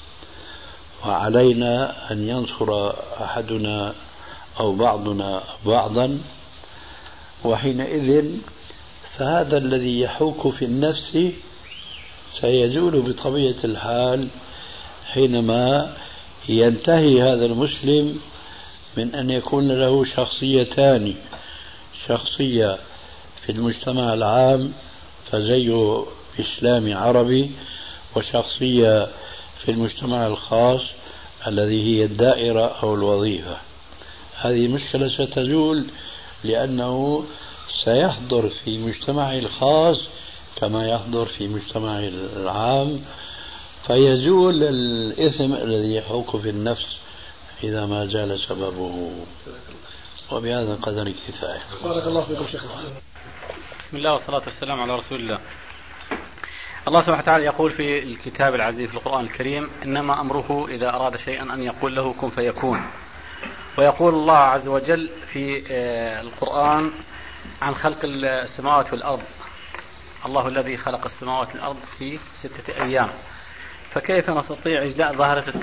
وعلينا أن ينصر أحدنا أو بعضنا بعضا، وحينئذ فهذا الذي يحوك في النفس سيزول بطبيعة الحال حينما ينتهي هذا المسلم من أن يكون له شخصيتان: شخصية في المجتمع العام فزيه إسلامي عربي، وشخصية في المجتمع الخاص الذي هي الدائرة أو الوظيفة. هذه المشكلة ستزول لأنه سيحضر في مجتمعه الخاص كما يحضر في مجتمعه العام، فيزول الإثم الذي يحوك في النفس إذا ما زال سببه. وبهذا القدر كفاية. بارك الله فيكم شيخ. بسم الله والصلاة والسلام على رسول الله. الله سبحانه وتعالى يقول في الكتاب العزيز في القرآن الكريم: إنما أمره إذا أراد شيئا أن يقول له كن فيكون. ويقول الله عز وجل في القرآن عن خلق السماوات والأرض: الله الذي خلق السماوات والأرض في 6 أيام. فكيف نستطيع إجلاء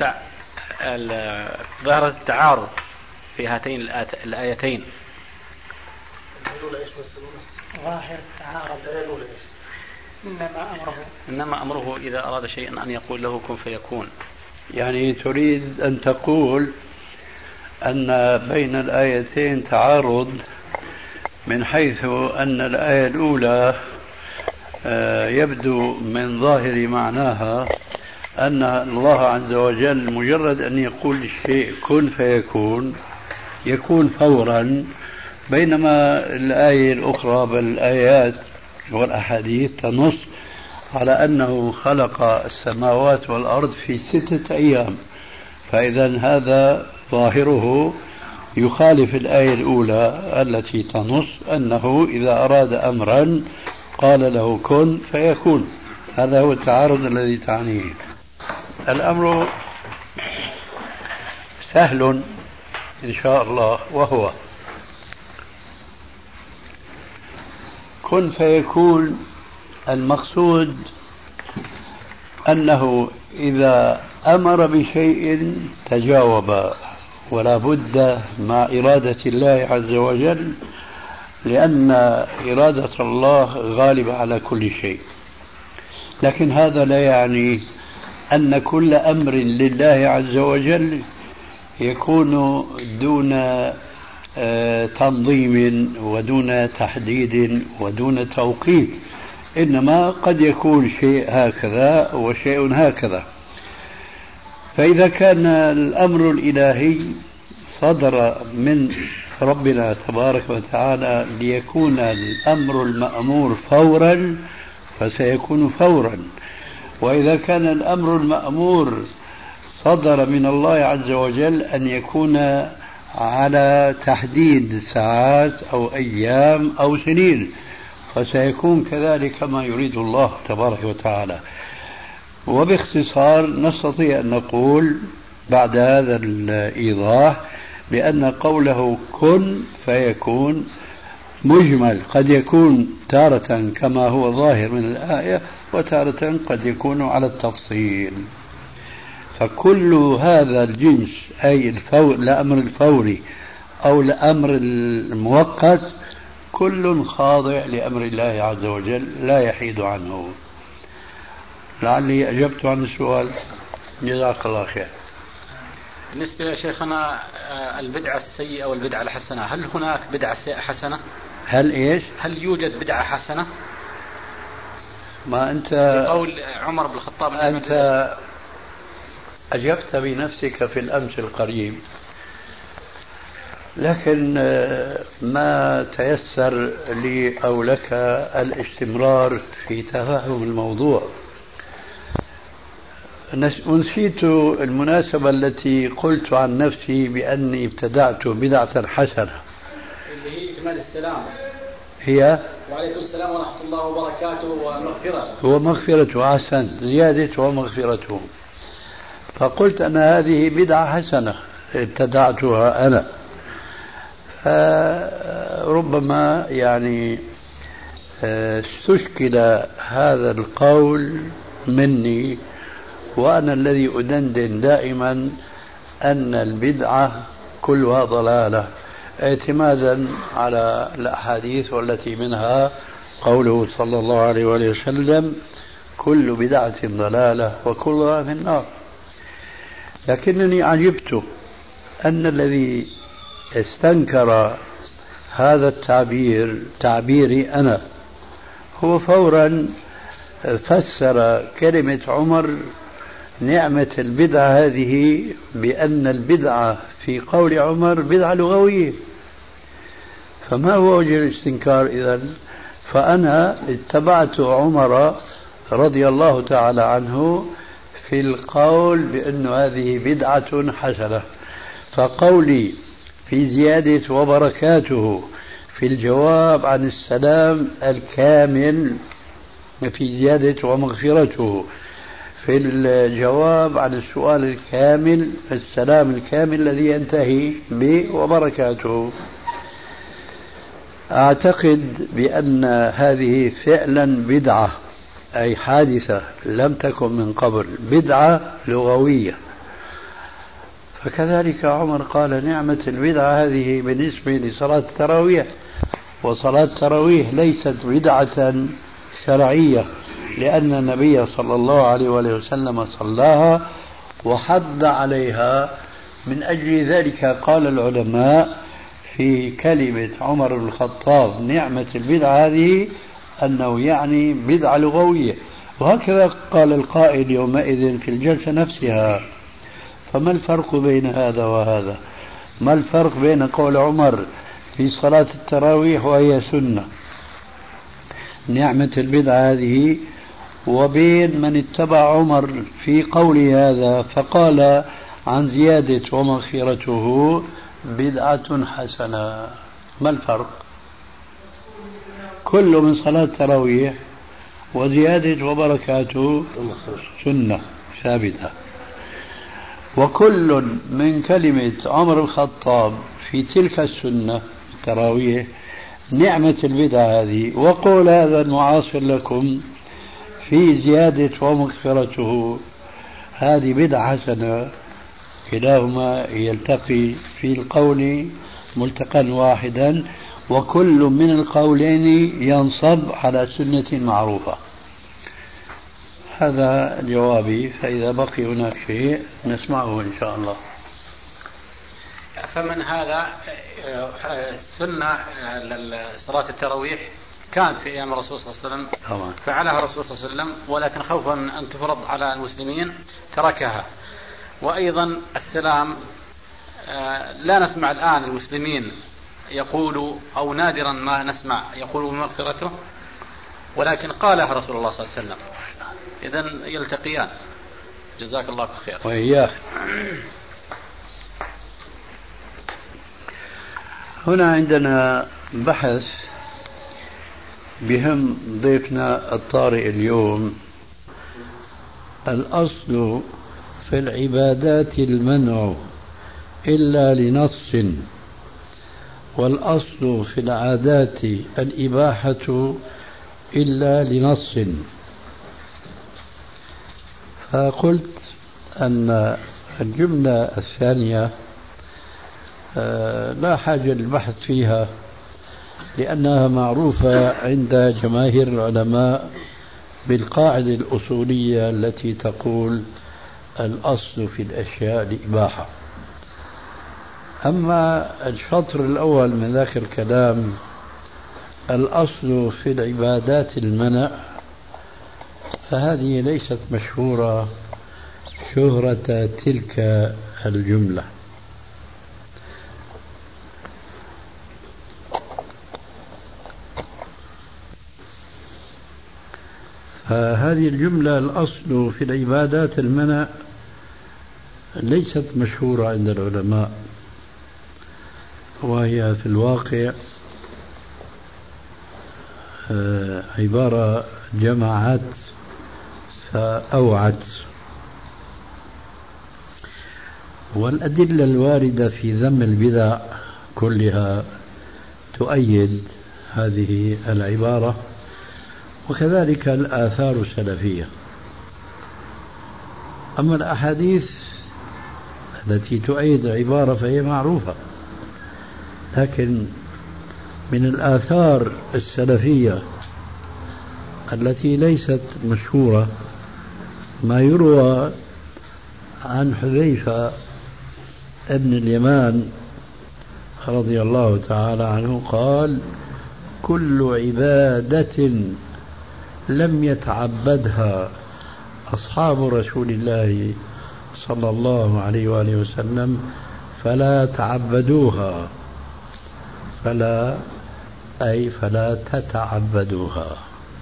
ظاهرة التعارض في هاتين الآيتين؟ ظاهر التعارض. إنما أمره إذا أراد شيئا أن يقول له كن فيكون. يعني تريد أن تقول أن بين الآيتين تعارض، من حيث أن الآية الأولى يبدو من ظاهر معناها أن الله عز وجل مجرد أن يقول الشيء كن فيكون يكون فورا، بينما الآية الأخرى بل الآيات والأحاديث تنص على أنه خلق السماوات والأرض في 6 أيام. فإذا هذا ظاهره يخالف الآية الأولى التي تنص أنه إذا أراد أمرا قال له كن فيكون. هذا هو التعارض الذي تعنيه. الأمر سهل إن شاء الله، وهو كن فيكون. المقصود أنه إذا أمر بشيء تجاوب، ولا بد مع إرادة الله عز وجل، لأن إرادة الله غالبة على كل شيء. لكن هذا لا يعني أن كل أمر لله عز وجل يكون دون تنظيم ودون تحديد ودون توقيت، إنما قد يكون شيء هكذا وشيء هكذا. فإذا كان الأمر الإلهي صدر من ربنا تبارك وتعالى ليكون الأمر المأمور فورا فسيكون فورا، وإذا كان الأمر المأمور صدر من الله عز وجل أن يكون على تحديد ساعات أو أيام أو سنين فسيكون كذلك ما يريد الله تبارك وتعالى. وباختصار نستطيع أن نقول بعد هذا الإيضاح بأن قوله كن فيكون مجمل، قد يكون تارة كما هو ظاهر من الآية، وتارة قد يكون على التفصيل. فكل هذا الجنس أي الأمر الفوري أو الأمر المؤقت كل خاضع لأمر الله عز وجل لا يحيد عنه. لعلي أجبت عن السؤال. جزاك الله خير. بالنسبة يا شيخنا البدعة السيئة والبدعة الحسنة، هل هناك بدعة حسنة؟ هل إيش؟ هل يوجد بدعة حسنة؟ ما أنت بقول عمر بن الخطاب أنت أجبت بنفسك في الأمس القريب، لكن ما تيسر لي أو لك الاستمرار في تفهم الموضوع. نسيت المناسبة التي قلت عن نفسي بأني ابتدعت بدعة حسنة، اللي هي إكمال السلام. هي وعليكم السلام ورحمة الله وبركاته ومغفرته. ومغفرته، أحسن، زيادة ومغفرته. فقلت أن هذه بدعة حسنة ابتدعتها أنا، فربما يعني استشكل هذا القول مني، وأنا الذي أدندن دائما أن البدعة كلها ضلالة، اعتمادا على الأحاديث والتي منها قوله صلى الله عليه وآله وسلم: كل بدعة ضلالة وكلها في النار. لكنني عجبت أن الذي استنكر هذا التعبير تعبيري أنا هو فورا فسر كلمة عمر نعمة البدعة هذه بأن البدعة في قول عمر بدعة لغوية. فما هو وجه الاستنكار إذن؟ فأنا اتبعت عمر رضي الله تعالى عنه في القول بأن هذه بدعة حسنة، فقولي في زيادة وبركاته في الجواب عن السلام الكامل، في زيادة ومغفرته في الجواب عن السؤال الكامل، السلام الكامل الذي ينتهي ب وبركاته، أعتقد بأن هذه فعلا بدعة، أي حادثة لم تكن من قبل، بدعة لغوية. فكذلك عمر قال نعمة البدعة هذه بالنسبة لصلاة التراويح، وصلاة التراويح ليست بدعة شرعية، لأن النبي صلى الله عليه وسلم صلاها وحض عليها. من أجل ذلك قال العلماء في كلمة عمر بن الخطاب نعمة البدعة هذه أنه يعني بدعة لغوية، وهكذا قال القائل يومئذ في الجلسة نفسها. فما الفرق بين هذا وهذا؟ ما الفرق بين قول عمر في صلاة التراويح وهي سنة نعمة البدعة هذه، وبين من اتبع عمر في قول هذا فقال عن زيادة ومغفرته بدعة حسنة؟ ما الفرق؟ كل من صلاة التراويح وزيادة وبركاته سنة ثابتة، وكل من كلمة عمر الخطاب في تلك السنة التراويح نعمة البدعة هذه، وقول هذا المعاصر لكم في زيادة ومغفرته هذه بدعة حسنة، كلاهما يلتقي في القول ملتقى واحدا، وكل من القولين ينصب على سنة معروفة. هذا جوابي، فإذا بقي هناك شيء نسمعه إن شاء الله. فمن هذا السنة صلاة التراويح كانت في أيام الرسول صلى الله عليه وسلم، فعلها الرسول صلى الله عليه وسلم، ولكن خوفا من أن تفرض على المسلمين تركها. وأيضا السلام لا نسمع الآن المسلمين يقولوا، أو نادرا ما نسمع يقولوا بمغفرته، ولكن قالها رسول الله صلى الله عليه وسلم. إذن يلتقيان. جزاك الله خير. وإياك. هنا عندنا بحث بهم ضيفنا الطارئ اليوم. الأصل في العبادات المنع إلا لنص، والأصل في العادات الإباحة إلا لنص. فقلت أن الجملة الثانية لا حاجة للبحث فيها، لأنها معروفة عند جماهير العلماء بالقاعدة الأصولية التي تقول الأصل في الأشياء الإباحة. أما الشطر الأول من ذاك الكلام الأصل في العبادات المنع، فهذه ليست مشهورة شهرة تلك الجملة. فهذه الجملة الأصل في العبادات المنع ليست مشهورة عند العلماء، وهي في الواقع عبارة جمعت فأوعت. والأدلة الواردة في ذم البدع كلها تؤيد هذه العبارة، وكذلك الآثار السلفية. أما الأحاديث التي تؤيد العبارة فهي معروفة، لكن من الآثار السلفية التي ليست مشهورة ما يروى عن حذيفة ابن اليمان رضي الله تعالى عنه قال: كل عبادة لم يتعبدها أصحاب رسول الله صلى الله عليه وآله وسلم فلا تعبدوها، فلا تتعبدوها.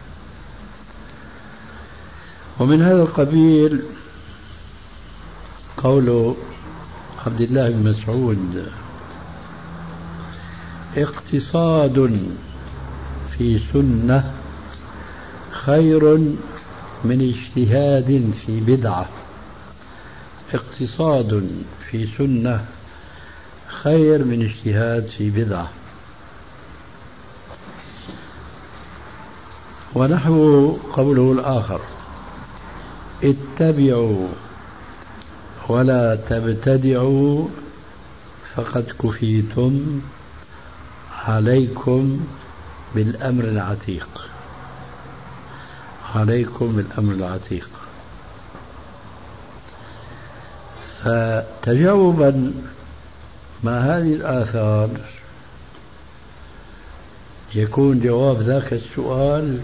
ومن هذا القبيل قول عبد الله بن مسعود: اقتصاد في سنة خير من اجتهاد في بدعة. اقتصاد في سنة خير من اجتهاد في بدعة. ونحو قوله الآخر: اتبعوا ولا تبتدعوا فقد كفيتم، عليكم بالأمر العتيق. عليكم بالأمر العتيق. فتجاوبا مع هذه الآثار يكون جواب ذاك السؤال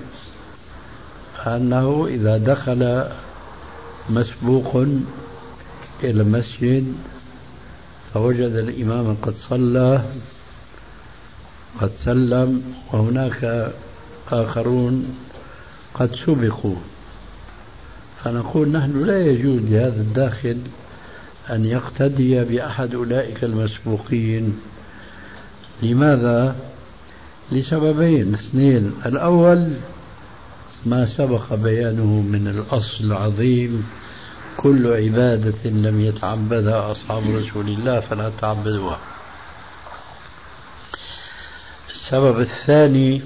أنه إذا دخل مسبوق إلى المسجد فوجد الإمام قد صلى قد سلم وهناك آخرون قد سبقوا، فنقول نحن لا يجوز لهذا الداخل أن يقتدي بأحد أولئك المسبوقين. لماذا؟ لسببين اثنين: الأول ما سبق بيانه من الأصل العظيم: كل عبادة لم يتعبدها أصحاب رسول الله فلا تعبدوها. السبب الثاني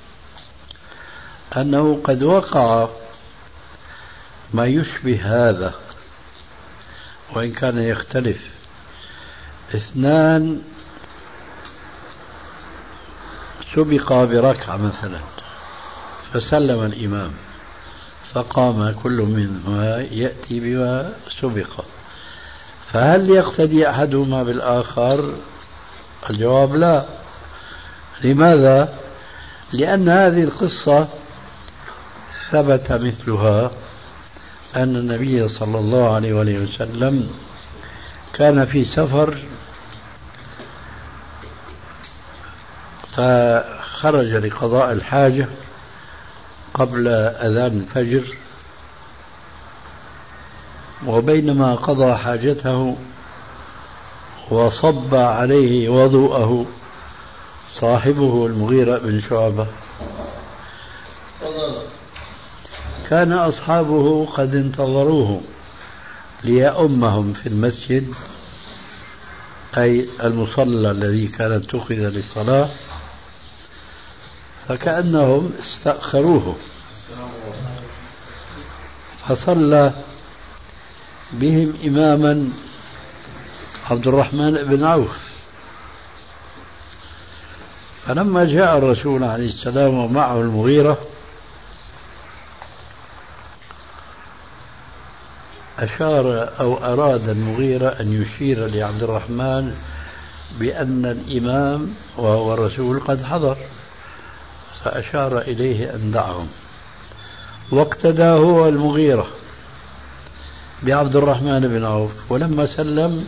أنه قد وقع ما يشبه هذا وإن كان يختلف. اثنان سبق بركعة مثلا فسلم الإمام فقام كل منهما يأتي بما سبق، فهل يقتدي أحدهما بالآخر؟ الجواب لا. لماذا؟ لأن هذه القصة ثبت مثلها أن النبي صلى الله عليه وسلم كان في سفر فخرج لقضاء الحاجة قبل أذان الفجر، وبينما قضى حاجته وصب عليه وضوءه صاحبه المغيرة بن شعبة كان أصحابه قد انتظروه ليؤمهم في المسجد، أي المصلى الذي كانت اتخذ للصلاة، فكأنهم استأخروه فصلى بهم إماما عبد الرحمن بن عوف. فلما جاء الرسول عليه السلام ومعه المغيرة أشار أو أراد المغيرة أن يشير لعبد الرحمن بأن الإمام وهو الرسول قد حضر، فأشار إليه أن دعهم، واقتدى هو المغيرة بعبد الرحمن بن عوف. ولما سلم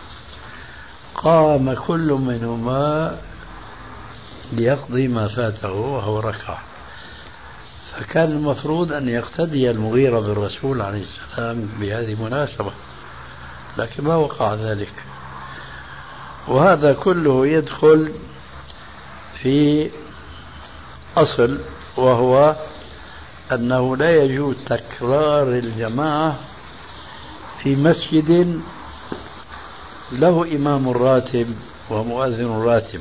قام كل منهما ليقضي ما فاته وهو ركعة، فكان المفروض أن يقتدي المغيرة بالرسول عليه السلام بهذه المناسبة، لكن ما وقع ذلك. وهذا كله يدخل في أصل، وهو أنه لا يجوز تكرار الجماعة في مسجد له إمام راتب ومؤذن راتب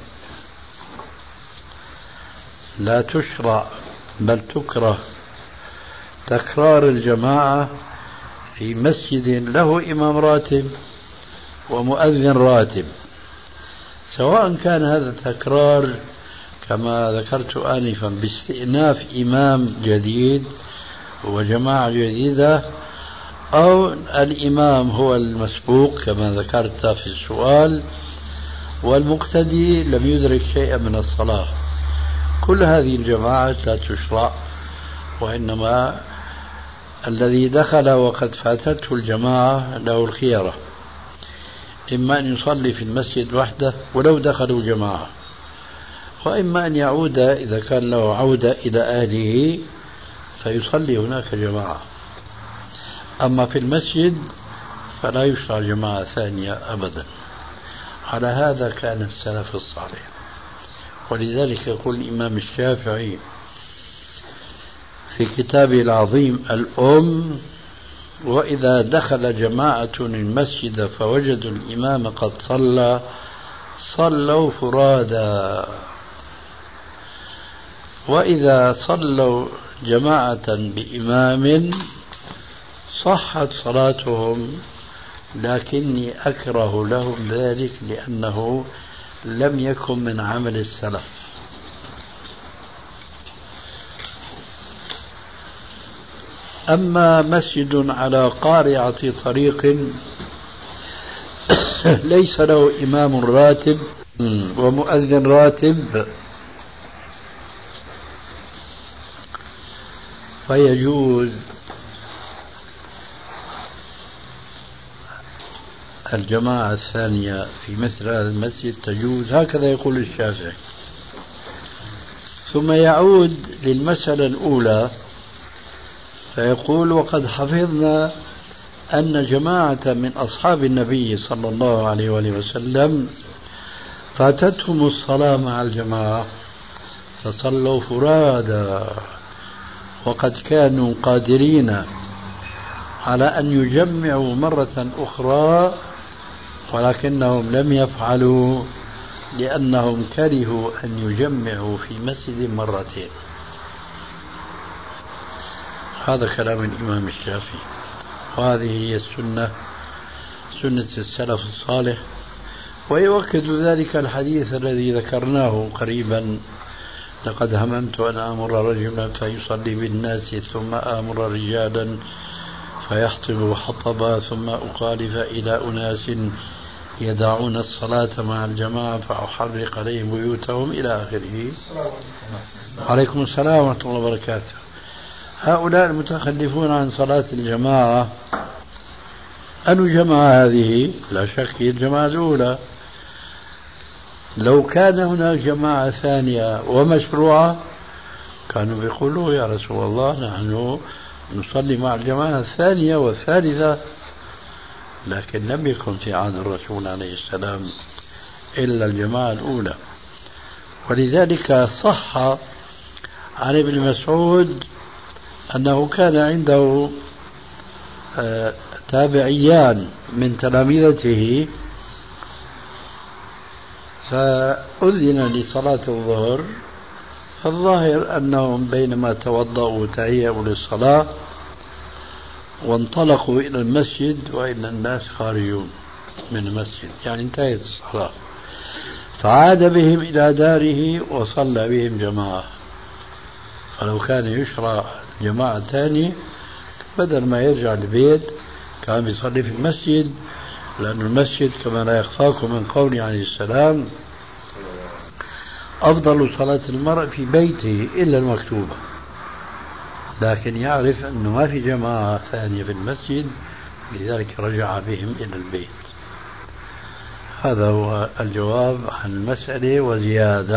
لا تشرع بل تكره تكرار الجماعة في مسجد له إمام راتب ومؤذن راتب، سواء كان هذا التكرار كما ذكرت آنفا باستئناف إمام جديد وجماعة جديدة، أو الإمام هو المسبوق كما ذكرت في السؤال والمقتدي لم يدرك شيئا من الصلاة. كل هذه الجماعات لا تشرع، وإنما الذي دخل وقد فاتته الجماعة له الخيرة، إما أن يصلي في المسجد وحده ولو دخلوا جماعة، وإما أن يعود إذا كان له عودة إلى أهله فيصلي هناك جماعة. أما في المسجد فلا يشرع جماعة ثانية أبدا. على هذا كان السلف الصالح، ولذلك يقول الإمام الشافعي في كتابه العظيم الأم: وإذا دخل جماعة المسجد فوجدوا الإمام قد صلى صلوا فرادا، وإذا صلوا جماعة بإمام صحت صلاتهم، لكني أكره لهم ذلك لأنه لم يكن من عمل السلف. أما مسجد على قارعة طريق ليس له إمام راتب ومؤذن راتب فيجوز الجماعة الثانية في مثل هذا المسجد، تجوز، هكذا يقول الشافعي. ثم يعود للمسألة الأولى فيقول: وقد حفظنا أن جماعة من أصحاب النبي صلى الله عليه وآله وسلم فاتتهم الصلاة مع الجماعة فصلوا فرادا، وقد كانوا قادرين على أن يجمعوا مرة أخرى ولكنهم لم يفعلوا لأنهم كرهوا أن يجمعوا في مسجد مرتين. هذا كلام الإمام الشافعي، وهذه هي السنة، سنة السلف الصالح. ويؤكد ذلك الحديث الذي ذكرناه قريبا: لقد هممت أن آمر رجلا فيصلي بالناس ثم آمر رجالا فيحطب حطبا ثم أخالف إلى أناس يدعون الصلاة مع الجماعة فأحرق عليهم بيوتهم إلى آخره. عليكم السلام ورحمة الله وبركاته. هؤلاء المتخلفون عن صلاة الجماعة أن جماعة هذه لا شك هي الجماعة الأولى. لو كان هناك جماعة ثانية ومشروعة كانوا بيقولوا: يا رسول الله نحن نصلي مع الجماعة الثانية والثالثة، لكن لم يكن في عهد الرسول عليه السلام إلا الجماعة الأولى. ولذلك صح عن ابن مسعود أنه كان عنده تابعيان من تلامذته فأذن لصلاة الظهر، فالظاهر أنهم بينما توضأوا وتهيأوا للصلاة وانطلقوا إلى المسجد وإن الناس خارجون من المسجد، يعني انتهت الصلاة، فعاد بهم إلى داره وصلى بهم جماعة. فلو كان يشرع جماعة ثانية بدل ما يرجع البيت كان يصلي في المسجد، لأن المسجد كما لا يخفاكم من قوله عليه السلام: أفضل صلاة المرء في بيته إلا المكتوبة. لكن يعرف أنه ما في جماعة ثانية في المسجد، لذلك رجع بهم إلى البيت. هذا هو الجواب عن المسألة وزيادة.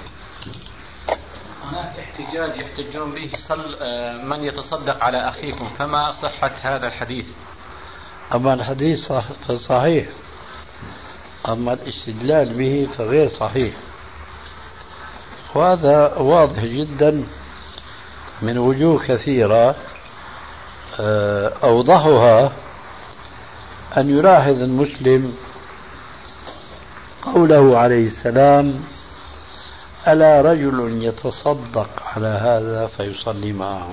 هناك احتجاج يحتجون به من يتصدق على أخيكم، فما صحة هذا الحديث؟ أما الحديث فصحيح، أما الاستدلال به فغير صحيح، وهذا واضح جدا من وجوه كثيرة. أوضحها أن يلاحظ المسلم قوله عليه السلام: ألا رجل يتصدق على هذا فيصلي معه.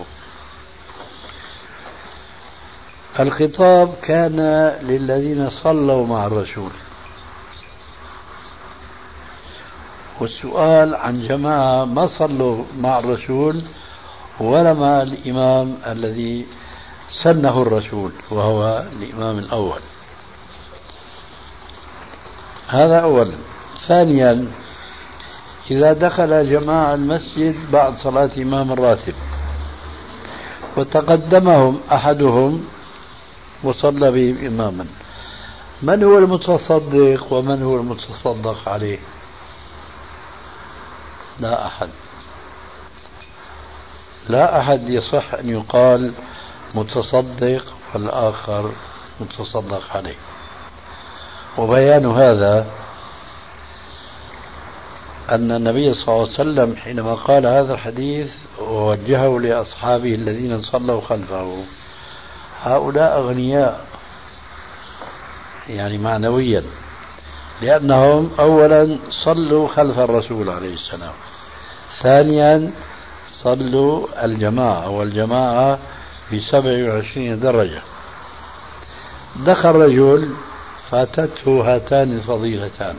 الخطاب كان للذين صلوا مع الرسول، والسؤال عن جماعة ما صلوا مع الرسول ولا مع الإمام الذي سنه الرسول وهو الإمام الأول. هذا أولا. ثانيا، إذا دخل جماعة المسجد بعد صلاة إمام الراتب وتقدمهم أحدهم وصلى بهم إماما، من هو المتصدق ومن هو المتصدق عليه؟ لا أحد. لا أحد يصح أن يقال متصدق والآخر متصدق عليه. وبيان هذا أن النبي صلى الله عليه وسلم حينما قال هذا الحديث ووجهه لأصحابه الذين صلوا خلفه، هؤلاء أغنياء يعني معنويا، لأنهم أولا صلوا خلف الرسول عليه السلام، ثانيا صلوا الجماعة، والجماعة ب27 درجة. دخل رجل فاتته هاتان الفضيلتان،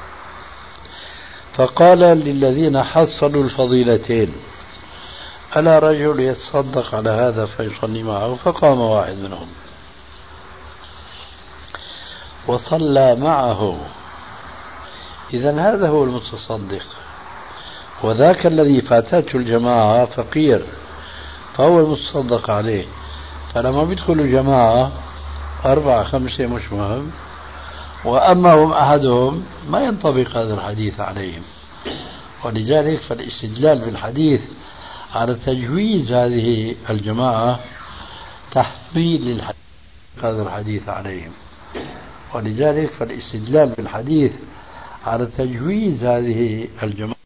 فقال للذين حصلوا الفضيلتين: ألا رجل يتصدق على هذا فيصلي معه؟ فقام واحد منهم وصلى معه. إذن هذا هو المتصدق، وذاك الذي فاتته الجماعة فقير فهو المتصدق عليه. فلما بيدخلوا جماعة 4 5 مش مهم، وأما هم أحدهم ما ينطبق هذا الحديث عليهم. ولذلك فالاستدلال بالحديث على تجويز هذه الجماعة تحميل للحديث هذا الحديث عليهم. ولذلك فالاستدلال بالحديث على تجويز هذه الجماعة